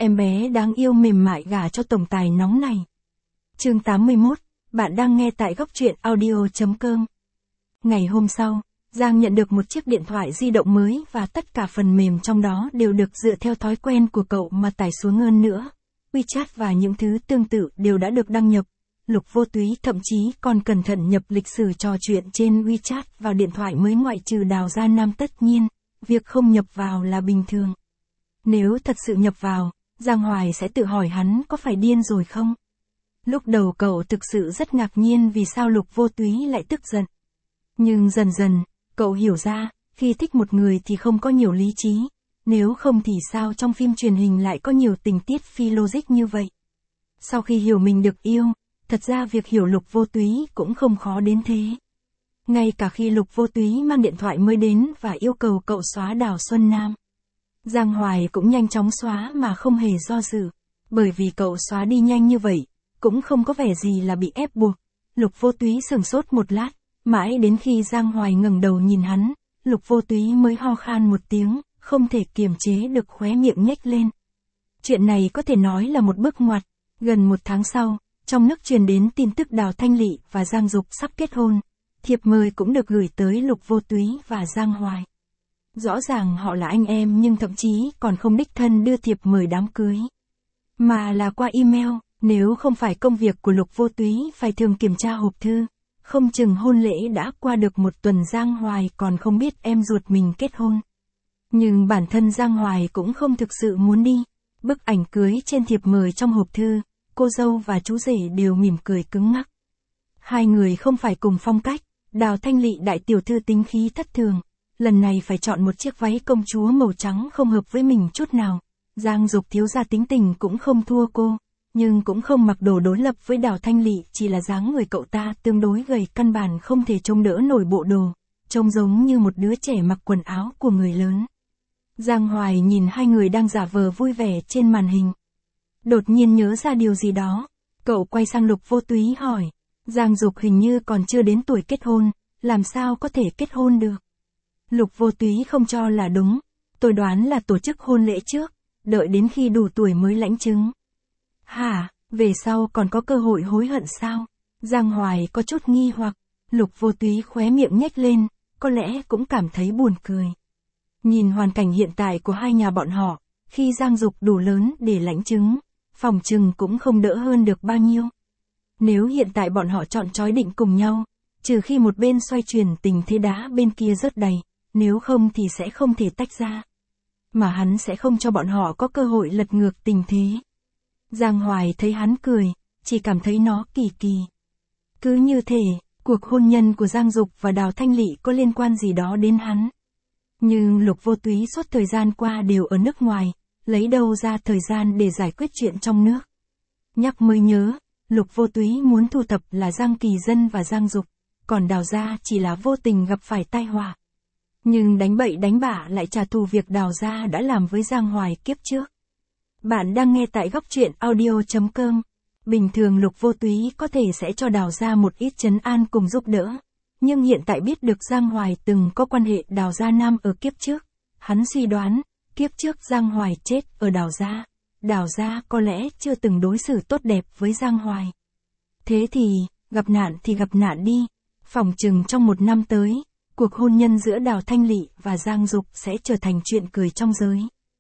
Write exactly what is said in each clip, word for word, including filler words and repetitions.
em bé đáng yêu mềm mại gả cho tổng tài nóng này. Chương tám mươi mốt, bạn đang nghe tại góc truyện audio chấm com. Ngày hôm sau, Giang nhận được một chiếc điện thoại di động mới và tất cả phần mềm trong đó đều được dựa theo thói quen của cậu mà tải xuống hơn nữa. WeChat và những thứ tương tự đều đã được đăng nhập. Lục Vô Túy thậm chí còn cẩn thận nhập lịch sử trò chuyện trên WeChat vào điện thoại mới, ngoại trừ Đào Gia Nam. Tất nhiên, việc không nhập vào là bình thường. Nếu thật sự nhập vào, Giang Hoài sẽ tự hỏi hắn có phải điên rồi không? Lúc đầu cậu thực sự rất ngạc nhiên vì sao Lục Vô Túy lại tức giận. Nhưng dần dần, cậu hiểu ra, khi thích một người thì không có nhiều lý trí, nếu không thì sao trong phim truyền hình lại có nhiều tình tiết phi logic như vậy. Sau khi hiểu mình được yêu, thật ra việc hiểu Lục Vô Túy cũng không khó đến thế. Ngay cả khi Lục Vô Túy mang điện thoại mới đến và yêu cầu cậu xóa Đào Xuân Nam, Giang Hoài cũng nhanh chóng xóa mà không hề do dự, bởi vì cậu xóa đi nhanh như vậy, cũng không có vẻ gì là bị ép buộc. Lục Vô Túy sửng sốt một lát, mãi đến khi Giang Hoài ngẩng đầu nhìn hắn, Lục Vô Túy mới ho khan một tiếng, không thể kiềm chế được khóe miệng nhếch lên. Chuyện này có thể nói là một bước ngoặt. Gần một tháng sau, trong nước truyền đến tin tức Đào Thanh Lị và Giang Dục sắp kết hôn. Thiệp mời cũng được gửi tới Lục Vô Túy và Giang Hoài. Rõ ràng họ là anh em nhưng thậm chí còn không đích thân đưa thiệp mời đám cưới, mà là qua email. Nếu không phải công việc của Lục Vô Túy phải thường kiểm tra hộp thư, không chừng hôn lễ đã qua được một tuần Giang Hoài còn không biết em ruột mình kết hôn. Nhưng bản thân Giang Hoài cũng không thực sự muốn đi. Bức ảnh cưới trên thiệp mời trong hộp thư, cô dâu và chú rể đều mỉm cười cứng ngắc. Hai người không phải cùng phong cách. Đào Thanh Lị đại tiểu thư tính khí thất thường, lần này phải chọn một chiếc váy công chúa màu trắng không hợp với mình chút nào. Giang Dục thiếu gia tính tình cũng không thua cô, nhưng cũng không mặc đồ đối lập với Đào Thanh Lị, chỉ là dáng người cậu ta tương đối gầy, căn bản không thể trông đỡ nổi bộ đồ, trông giống như một đứa trẻ mặc quần áo của người lớn. Giang Hoài nhìn hai người đang giả vờ vui vẻ trên màn hình, đột nhiên nhớ ra điều gì đó, cậu quay sang Lục Vô Túy hỏi, Giang Dục hình như còn chưa đến tuổi kết hôn, làm sao có thể kết hôn được? Lục Vô Túy không cho là đúng, tôi đoán là tổ chức hôn lễ trước, đợi đến khi đủ tuổi mới lãnh chứng. Hả, về sau còn có cơ hội hối hận sao? Giang Hoài có chút nghi hoặc, Lục Vô Túy khóe miệng nhếch lên, có lẽ cũng cảm thấy buồn cười. Nhìn hoàn cảnh hiện tại của hai nhà bọn họ, khi Giang Dục đủ lớn để lãnh chứng, phòng chừng cũng không đỡ hơn được bao nhiêu. Nếu hiện tại bọn họ chọn chói định cùng nhau, trừ khi một bên xoay chuyển tình thế đá bên kia rớt đầy, nếu không thì sẽ không thể tách ra. Mà hắn sẽ không cho bọn họ có cơ hội lật ngược tình thế. Giang Hoài thấy hắn cười, chỉ cảm thấy nó kỳ kỳ. Cứ như thể, cuộc hôn nhân của Giang Dục và Đào Thanh Lị có liên quan gì đó đến hắn. Nhưng Lục Vô Túy suốt thời gian qua đều ở nước ngoài, lấy đâu ra thời gian để giải quyết chuyện trong nước. Nhắc mới nhớ, Lục Vô Túy muốn thu thập là Giang Kỳ Dân và Giang Dục, còn Đào gia chỉ là vô tình gặp phải tai họa. Nhưng đánh bậy đánh bạ lại trả thù việc Đào gia đã làm với Giang Hoài kiếp trước. Bạn đang nghe tại góc truyện audio chấm com. Bình thường Lục Vô Túy có thể sẽ cho Đào gia một ít trấn an cùng giúp đỡ. Nhưng hiện tại biết được Giang Hoài từng có quan hệ Đào Gia Nam ở kiếp trước, hắn suy đoán, kiếp trước Giang Hoài chết ở Đào gia, Đào gia có lẽ chưa từng đối xử tốt đẹp với Giang Hoài. Thế thì, gặp nạn thì gặp nạn đi, phỏng chừng trong một năm tới, cuộc hôn nhân giữa Đào Thanh Lị và Giang Dục sẽ trở thành chuyện cười trong giới.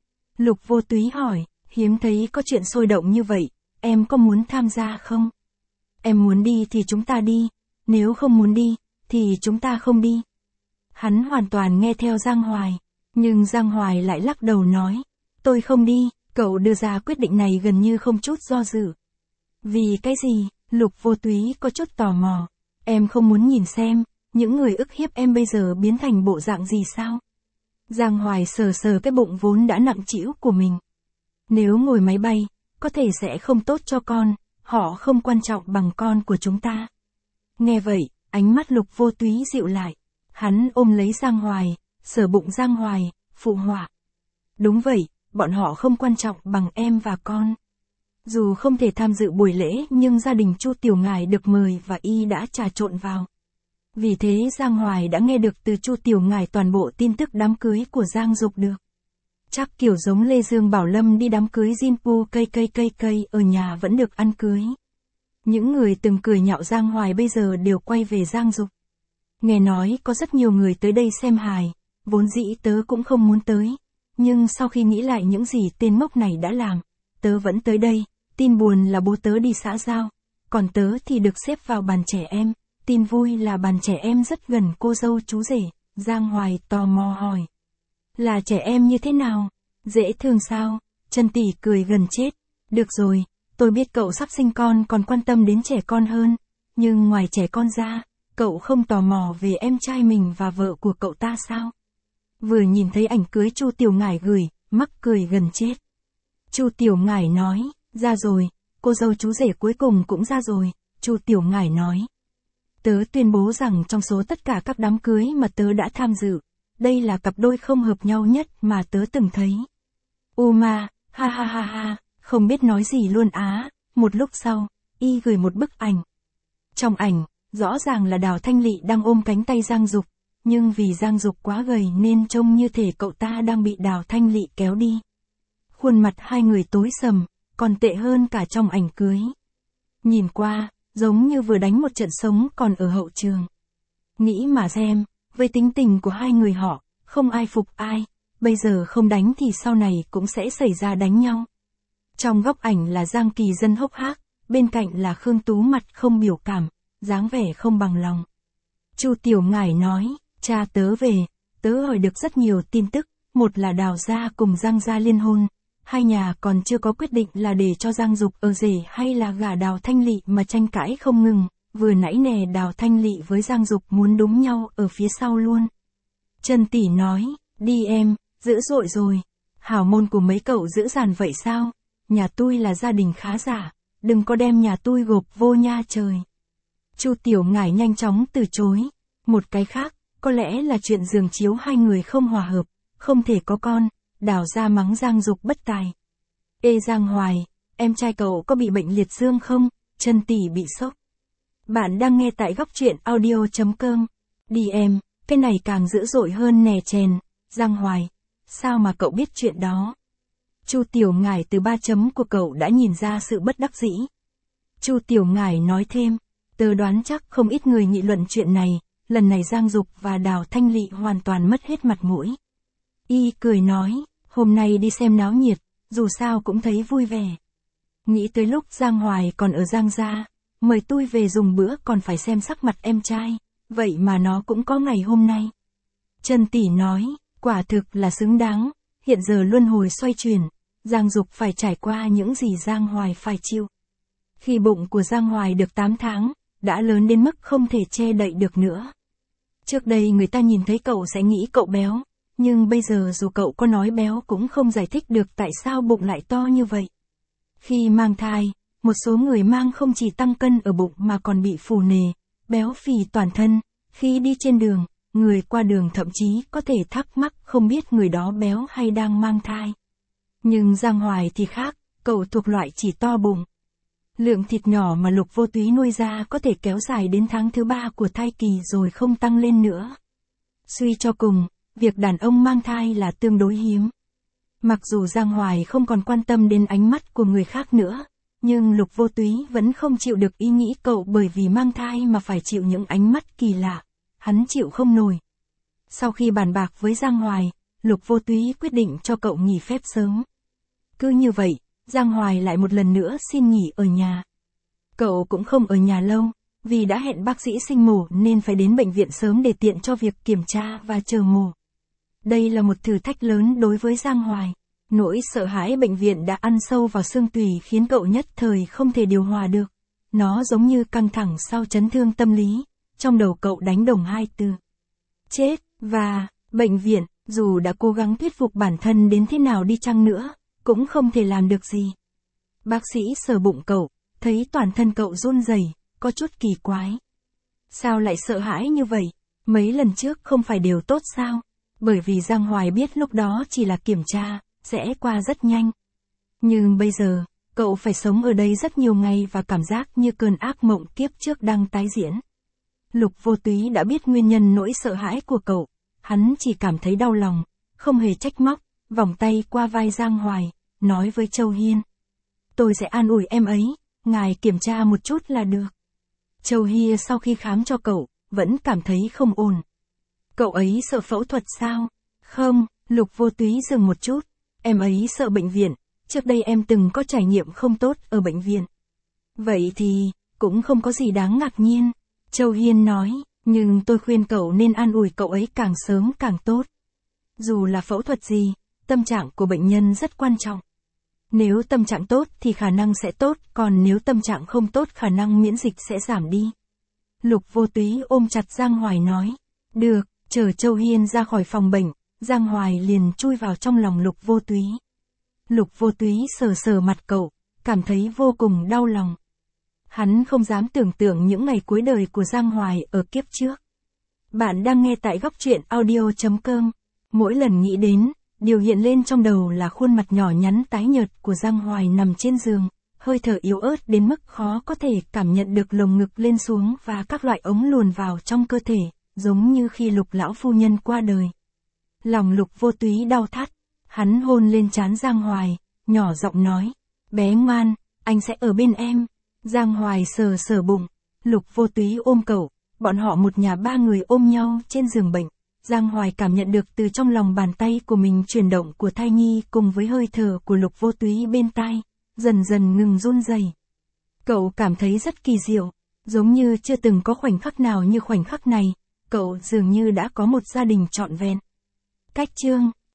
Lục Vô Túy hỏi, hiếm thấy có chuyện sôi động như vậy, em có muốn tham gia không? Em muốn đi thì chúng ta đi, nếu không muốn đi, thì chúng ta không đi. Hắn hoàn toàn nghe theo Giang Hoài, nhưng Giang Hoài lại lắc đầu nói, tôi không đi. Cậu đưa ra quyết định này gần như không chút do dự. Vì cái gì? Lục Vô Túy có chút tò mò. Em không muốn nhìn xem, những người ức hiếp em bây giờ biến thành bộ dạng gì sao? Giang Hoài sờ sờ cái bụng vốn đã nặng trĩu của mình. Nếu ngồi máy bay, có thể sẽ không tốt cho con, họ không quan trọng bằng con của chúng ta. Nghe vậy, ánh mắt Lục Vô Túy dịu lại. Hắn ôm lấy Giang Hoài, sờ bụng Giang Hoài, phụ họa. Đúng vậy, bọn họ không quan trọng bằng em và con. Dù không thể tham dự buổi lễ nhưng gia đình Chu Tiểu Ngải được mời và y đã trà trộn vào. Vì thế Giang Hoài đã nghe được từ Chu Tiểu Ngải toàn bộ tin tức đám cưới của Giang Dục được. Chắc kiểu giống Lê Dương Bảo Lâm đi đám cưới Jinpu cây cây cây cây ở nhà vẫn được ăn cưới. Những người từng cười nhạo Giang Hoài bây giờ đều quay về Giang Dục. Nghe nói có rất nhiều người tới đây xem hài, vốn dĩ tớ cũng không muốn tới. Nhưng sau khi nghĩ lại những gì tên ngốc này đã làm, tớ vẫn tới đây. Tin buồn là bố tớ đi xã giao, còn tớ thì được xếp vào bàn trẻ em. Tin vui là bàn trẻ em rất gần cô dâu chú rể. Giang Hoài tò mò hỏi. Là trẻ em như thế nào? Dễ thương sao? Trần Tỷ cười gần chết. Được rồi, tôi biết cậu sắp sinh con còn quan tâm đến trẻ con hơn. Nhưng ngoài trẻ con ra, cậu không tò mò về em trai mình và vợ của cậu ta sao? Vừa nhìn thấy ảnh cưới Chu Tiểu Ngải gửi, mắc cười gần chết. Chu Tiểu Ngải nói, ra rồi, cô dâu chú rể cuối cùng cũng ra rồi. Chu Tiểu Ngải nói. Tớ tuyên bố rằng trong số tất cả các đám cưới mà tớ đã tham dự, đây là cặp đôi không hợp nhau nhất mà tớ từng thấy. Uma, ha ha ha ha, không biết nói gì luôn á. Một lúc sau, y gửi một bức ảnh. Trong ảnh, rõ ràng là Đào Thanh Lị đang ôm cánh tay Giang Dục, nhưng vì Giang Dục quá gầy nên trông như thể cậu ta đang bị Đào Thanh Lị kéo đi. Khuôn mặt hai người tối sầm, còn tệ hơn cả trong ảnh cưới. Nhìn qua, giống như vừa đánh một trận sống còn ở hậu trường. Nghĩ mà xem, với tính tình của hai người họ, không ai phục ai, bây giờ không đánh thì sau này cũng sẽ xảy ra đánh nhau. Trong góc ảnh là Giang Kỳ Dân hốc hác, bên cạnh là Khương Tú mặt không biểu cảm, dáng vẻ không bằng lòng. Chu Tiểu Ngải nói, cha tớ về, tớ hỏi được rất nhiều tin tức, một là Đào gia cùng Giang gia liên hôn, hai nhà còn chưa có quyết định là để cho Giang Dục ở rể hay là gả Đào Thanh Lị mà tranh cãi không ngừng, vừa nãy nè Đào Thanh Lị với Giang Dục muốn đúng nhau ở phía sau luôn. Trần Tỷ nói, đi em, dữ dội rồi, hảo môn của mấy cậu dữ dằn vậy sao, nhà tôi là gia đình khá giả, đừng có đem nhà tôi gộp vô nha trời. Chu Tiểu Ngải nhanh chóng từ chối, một cái khác, có lẽ là chuyện giường chiếu hai người không hòa hợp, không thể có con. Đào ra mắng Giang Dục bất tài. Ê Giang Hoài, em trai cậu có bị bệnh liệt dương không? Trần Tỷ bị sốc. Bạn đang nghe tại góc truyện audio chấm com. Đi em, cái này càng dữ dội hơn nè chèn. Giang Hoài, sao mà cậu biết chuyện đó? Chu Tiểu Ngải từ ba chấm của cậu đã nhìn ra sự bất đắc dĩ. Chu Tiểu Ngải nói thêm, tớ đoán chắc không ít người nghị luận chuyện này, lần này Giang Dục và Đào Thanh Lị hoàn toàn mất hết mặt mũi. Y cười nói, hôm nay đi xem náo nhiệt, dù sao cũng thấy vui vẻ. Nghĩ tới lúc Giang Hoài còn ở Giang gia, mời tôi về dùng bữa còn phải xem sắc mặt em trai, vậy mà nó cũng có ngày hôm nay. Trần Tỷ nói, quả thực là xứng đáng, hiện giờ luân hồi xoay chuyển, Giang Dục phải trải qua những gì Giang Hoài phải chịu. Khi bụng của Giang Hoài được tám tháng, đã lớn đến mức không thể che đậy được nữa. Trước đây người ta nhìn thấy cậu sẽ nghĩ cậu béo. Nhưng bây giờ dù cậu có nói béo cũng không giải thích được tại sao bụng lại to như vậy. Khi mang thai, một số người mang không chỉ tăng cân ở bụng mà còn bị phù nề, béo phì toàn thân. Khi đi trên đường, người qua đường thậm chí có thể thắc mắc không biết người đó béo hay đang mang thai. Nhưng Giang Hoài thì khác, cậu thuộc loại chỉ to bụng. Lượng thịt nhỏ mà Lục Vô Túy nuôi ra có thể kéo dài đến tháng thứ ba của thai kỳ rồi không tăng lên nữa. Suy cho cùng, việc đàn ông mang thai là tương đối hiếm. Mặc dù Giang Hoài không còn quan tâm đến ánh mắt của người khác nữa, nhưng Lục Vô Túy vẫn không chịu được ý nghĩ cậu bởi vì mang thai mà phải chịu những ánh mắt kỳ lạ. Hắn chịu không nổi. Sau khi bàn bạc với Giang Hoài, Lục Vô Túy quyết định cho cậu nghỉ phép sớm. Cứ như vậy, Giang Hoài lại một lần nữa xin nghỉ ở nhà. Cậu cũng không ở nhà lâu, vì đã hẹn bác sĩ sinh mổ nên phải đến bệnh viện sớm để tiện cho việc kiểm tra và chờ mổ. Đây là một thử thách lớn đối với Giang Hoài. Nỗi sợ hãi bệnh viện đã ăn sâu vào xương tủy khiến cậu nhất thời không thể điều hòa được. Nó giống như căng thẳng sau chấn thương tâm lý. Trong đầu cậu đánh đồng hai từ. Chết, và, bệnh viện, dù đã cố gắng thuyết phục bản thân đến thế nào đi chăng nữa, cũng không thể làm được gì. Bác sĩ sờ bụng cậu, thấy toàn thân cậu run rẩy, có chút kỳ quái. Sao lại sợ hãi như vậy? Mấy lần trước không phải đều tốt sao? Bởi vì Giang Hoài biết lúc đó chỉ là kiểm tra, sẽ qua rất nhanh. Nhưng bây giờ, cậu phải sống ở đây rất nhiều ngày và cảm giác như cơn ác mộng kiếp trước đang tái diễn. Lục Vô Túy đã biết nguyên nhân nỗi sợ hãi của cậu, hắn chỉ cảm thấy đau lòng, không hề trách móc, vòng tay qua vai Giang Hoài, nói với Châu Hiên. Tôi sẽ an ủi em ấy, ngài kiểm tra một chút là được. Châu Hiên sau khi khám cho cậu, vẫn cảm thấy không ổn. Cậu ấy sợ phẫu thuật sao? Không, Lục Vô Túy dừng một chút. Em ấy sợ bệnh viện, trước đây em từng có trải nghiệm không tốt ở bệnh viện. Vậy thì, cũng không có gì đáng ngạc nhiên. Châu Hiên nói, nhưng tôi khuyên cậu nên an ủi cậu ấy càng sớm càng tốt. Dù là phẫu thuật gì, tâm trạng của bệnh nhân rất quan trọng. Nếu tâm trạng tốt thì khả năng sẽ tốt, còn nếu tâm trạng không tốt khả năng miễn dịch sẽ giảm đi. Lục Vô Túy ôm chặt Giang Hoài nói. Được, chờ Châu Hiên ra khỏi phòng bệnh, Giang Hoài liền chui vào trong lòng Lục Vô Túy. Lục Vô Túy sờ sờ mặt cậu, cảm thấy vô cùng đau lòng. Hắn không dám tưởng tượng những ngày cuối đời của Giang Hoài ở kiếp trước. Bạn đang nghe tại góc truyện audio chấm com. Mỗi lần nghĩ đến, điều hiện lên trong đầu là khuôn mặt nhỏ nhắn tái nhợt của Giang Hoài nằm trên giường, hơi thở yếu ớt đến mức khó có thể cảm nhận được lồng ngực lên xuống và các loại ống luồn vào trong cơ thể, giống như khi Lục lão phu nhân qua đời. Lòng Lục Vô Túy đau thắt, hắn hôn lên trán Giang Hoài, nhỏ giọng nói, bé ngoan, anh sẽ ở bên em. Giang Hoài sờ sờ bụng, Lục Vô Túy ôm cậu, bọn họ một nhà ba người ôm nhau trên giường bệnh. Giang Hoài cảm nhận được từ trong lòng bàn tay của mình chuyển động của thai nhi cùng với hơi thở của Lục Vô Túy bên tai, dần dần ngừng run rẩy. Cậu cảm thấy rất kỳ diệu, giống như chưa từng có khoảnh khắc nào như khoảnh khắc này, cậu dường như đã có một gia đình trọn vẹn. Cách chương